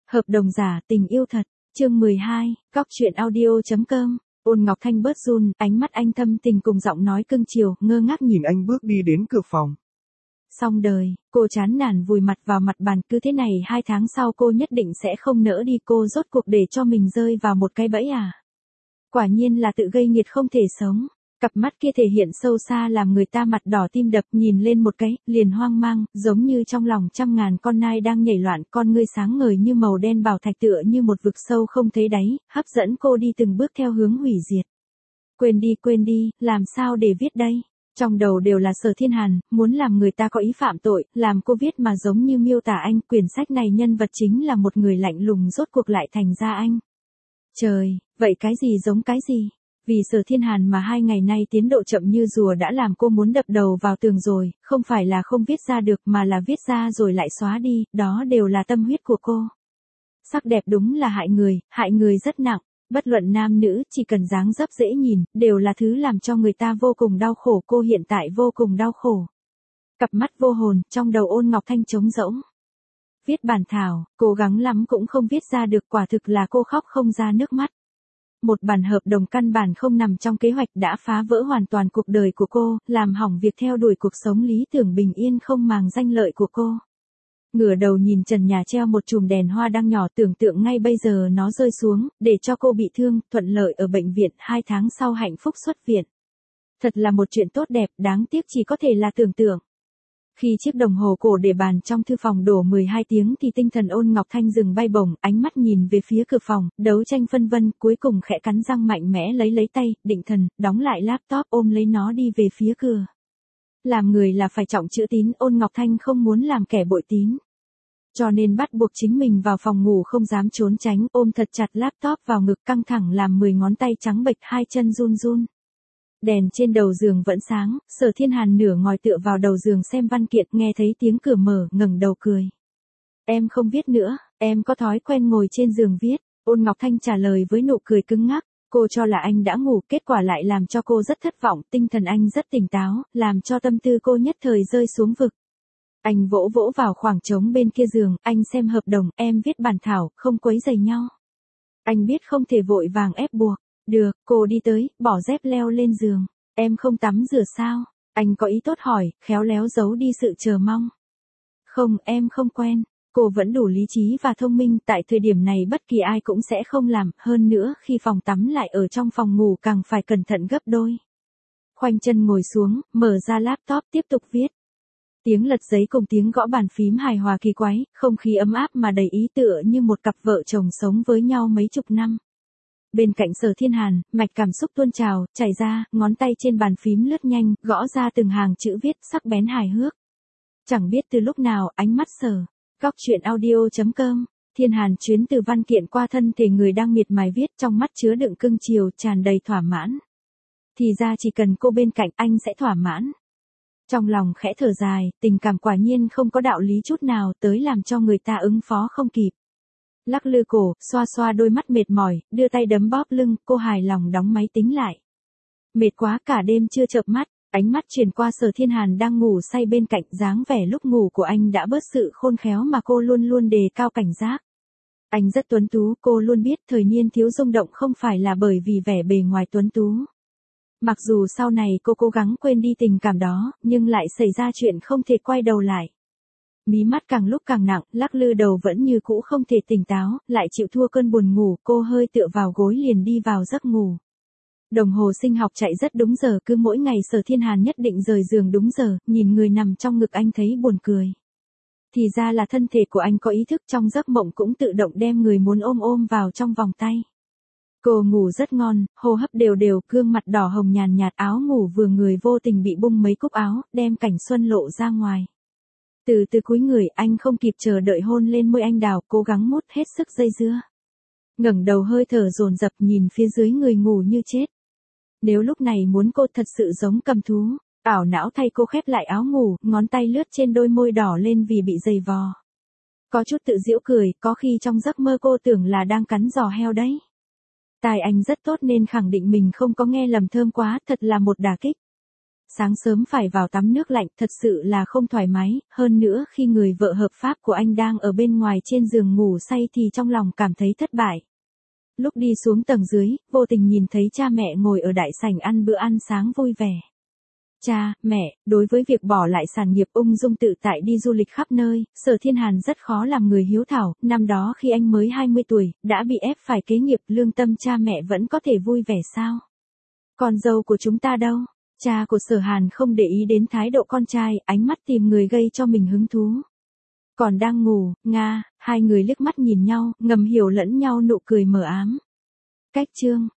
Hợp đồng giả tình yêu thật, chương 12, góc truyện audio.com. Ôn Ngọc Thanh bớt run, ánh mắt anh thâm tình cùng giọng nói cưng chiều, ngơ ngác nhìn anh bước đi đến cửa phòng. Xong đời, cô chán nản vùi mặt vào mặt bàn, cứ thế này 2 tháng sau cô nhất định sẽ không nỡ đi, cô rốt cuộc để cho mình rơi vào một cái bẫy à. Quả nhiên là tự gây nghiệt không thể sống. Cặp mắt kia thể hiện sâu xa làm người ta mặt đỏ tim đập, nhìn lên một cái, liền hoang mang, giống như trong lòng trăm ngàn con nai đang nhảy loạn, con ngươi sáng ngời như màu đen bảo thạch tựa như một vực sâu không thấy đáy, hấp dẫn cô đi từng bước theo hướng hủy diệt. Quên đi, làm sao để viết đây? Trong đầu đều là Sở Thiên Hàn, muốn làm người ta có ý phạm tội, làm cô viết mà giống như miêu tả anh, quyển sách này nhân vật chính là một người lạnh lùng rốt cuộc lại thành ra anh. Trời, vậy cái gì giống cái gì? Vì Sở Thiên Hàn mà 2 ngày nay tiến độ chậm như rùa đã làm cô muốn đập đầu vào tường rồi, không phải là không viết ra được mà là viết ra rồi lại xóa đi, đó đều là tâm huyết của cô. Sắc đẹp đúng là hại người rất nặng, bất luận nam nữ, chỉ cần dáng dấp dễ nhìn, đều là thứ làm cho người ta vô cùng đau khổ, cô hiện tại vô cùng đau khổ. Cặp mắt vô hồn, trong đầu Ôn Ngọc Thanh trống rỗng. Viết bản thảo, cố gắng lắm cũng không viết ra được, quả thực là cô khóc không ra nước mắt. Một bản hợp đồng căn bản không nằm trong kế hoạch đã phá vỡ hoàn toàn cuộc đời của cô, làm hỏng việc theo đuổi cuộc sống lý tưởng bình yên không màng danh lợi của cô. Ngửa đầu nhìn trần nhà treo một chùm đèn hoa đang nhỏ, tưởng tượng ngay bây giờ nó rơi xuống, để cho cô bị thương, thuận lợi ở bệnh viện, 2 tháng sau hạnh phúc xuất viện. Thật là một chuyện tốt đẹp, đáng tiếc chỉ có thể là tưởng tượng. Khi chiếc đồng hồ cổ để bàn trong thư phòng đổ 12 tiếng thì tinh thần Ôn Ngọc Thanh dừng bay bổng, ánh mắt nhìn về phía cửa phòng, đấu tranh phân vân, cuối cùng khẽ cắn răng mạnh mẽ lấy tay, định thần, đóng lại laptop, ôm lấy nó đi về phía cửa. Làm người là phải trọng chữ tín, Ôn Ngọc Thanh không muốn làm kẻ bội tín. Cho nên bắt buộc chính mình vào phòng ngủ không dám trốn tránh, ôm thật chặt laptop vào ngực, căng thẳng làm 10 ngón tay trắng bệch, 2 chân run run. Đèn trên đầu giường vẫn sáng, Sở Thiên Hàn nửa ngồi tựa vào đầu giường xem văn kiện, nghe thấy tiếng cửa mở, ngẩng đầu cười. Em không viết nữa, em có thói quen ngồi trên giường viết. Ôn Ngọc Thanh trả lời với nụ cười cứng ngắc, cô cho là anh đã ngủ, kết quả lại làm cho cô rất thất vọng, tinh thần anh rất tỉnh táo, làm cho tâm tư cô nhất thời rơi xuống vực. Anh vỗ vào khoảng trống bên kia giường, anh xem hợp đồng, em viết bản thảo, không quấy rầy nhau. Anh biết không thể vội vàng ép buộc. Được, cô đi tới, bỏ dép leo lên giường. Em không tắm rửa sao? Anh có ý tốt hỏi, khéo léo giấu đi sự chờ mong. Không, em không quen. Cô vẫn đủ lý trí và thông minh, tại thời điểm này bất kỳ ai cũng sẽ không làm, hơn nữa khi phòng tắm lại ở trong phòng ngủ càng phải cẩn thận gấp đôi. Khoanh chân ngồi xuống, mở ra laptop tiếp tục viết. Tiếng lật giấy cùng tiếng gõ bàn phím hài hòa kỳ quái, không khí ấm áp mà đầy ý tựa như một cặp vợ chồng sống với nhau mấy chục năm. Bên cạnh Sở Thiên Hàn, mạch cảm xúc tuôn trào, chảy ra, ngón tay trên bàn phím lướt nhanh, gõ ra từng hàng chữ viết sắc bén hài hước. Chẳng biết từ lúc nào, ánh mắt Sở, góc truyện audio.com, Thiên Hàn chuyến từ văn kiện qua thân thể người đang miệt mài viết, trong mắt chứa đựng cưng chiều, tràn đầy thỏa mãn. Thì ra chỉ cần cô bên cạnh anh sẽ thỏa mãn. Trong lòng khẽ thở dài, tình cảm quả nhiên không có đạo lý chút nào, tới làm cho người ta ứng phó không kịp. Lắc lư cổ, xoa đôi mắt mệt mỏi, đưa tay đấm bóp lưng, cô hài lòng đóng máy tính lại. Mệt quá, cả đêm chưa chợp mắt, ánh mắt chuyển qua Sở Thiên Hàn đang ngủ say bên cạnh, dáng vẻ lúc ngủ của anh đã bớt sự khôn khéo mà cô luôn luôn đề cao cảnh giác. Anh rất tuấn tú, cô luôn biết thời niên thiếu rung động không phải là bởi vì vẻ bề ngoài tuấn tú. Mặc dù sau này cô cố gắng quên đi tình cảm đó, nhưng lại xảy ra chuyện không thể quay đầu lại. Mí mắt càng lúc càng nặng, lắc lư đầu vẫn như cũ không thể tỉnh táo, lại chịu thua cơn buồn ngủ, cô hơi tựa vào gối liền đi vào giấc ngủ. Đồng hồ sinh học chạy rất đúng giờ, cứ mỗi ngày Sở Thiên Hàn nhất định rời giường đúng giờ, nhìn người nằm trong ngực anh thấy buồn cười. Thì ra là thân thể của anh có ý thức, trong giấc mộng cũng tự động đem người muốn ôm vào trong vòng tay. Cô ngủ rất ngon, hô hấp đều, gương mặt đỏ hồng nhàn nhạt, áo ngủ vừa người vô tình bị bung mấy cúc áo, đem cảnh xuân lộ ra ngoài. Từ cúi người, anh không kịp chờ đợi hôn lên môi anh đào, cố gắng mút hết sức dây dưa. Ngẩng đầu hơi thở dồn dập nhìn phía dưới người ngủ như chết. Nếu lúc này muốn cô thật sự giống cầm thú, ảo não thay cô khép lại áo ngủ, ngón tay lướt trên đôi môi đỏ lên vì bị dày vò. Có chút tự giễu cười, có khi trong giấc mơ cô tưởng là đang cắn giò heo đấy. Tai anh rất tốt nên khẳng định mình không có nghe lầm, thơm quá, thật là một đả kích. Sáng sớm phải vào tắm nước lạnh thật sự là không thoải mái, hơn nữa khi người vợ hợp pháp của anh đang ở bên ngoài trên giường ngủ say thì trong lòng cảm thấy thất bại. Lúc đi xuống tầng dưới, vô tình nhìn thấy cha mẹ ngồi ở đại sảnh ăn bữa ăn sáng vui vẻ. Cha, mẹ, đối với việc bỏ lại sản nghiệp ung dung tự tại đi du lịch khắp nơi, Sở Thiên Hàn rất khó làm người hiếu thảo, năm đó khi anh mới 20 tuổi, đã bị ép phải kế nghiệp, lương tâm cha mẹ vẫn có thể vui vẻ sao? Con dâu của chúng ta đâu? Cha của Sở Hàn không để ý đến thái độ con trai, ánh mắt tìm người gây cho mình hứng thú. Còn đang ngủ, Nga, hai người liếc mắt nhìn nhau, ngầm hiểu lẫn nhau nụ cười mờ ám. Cách chương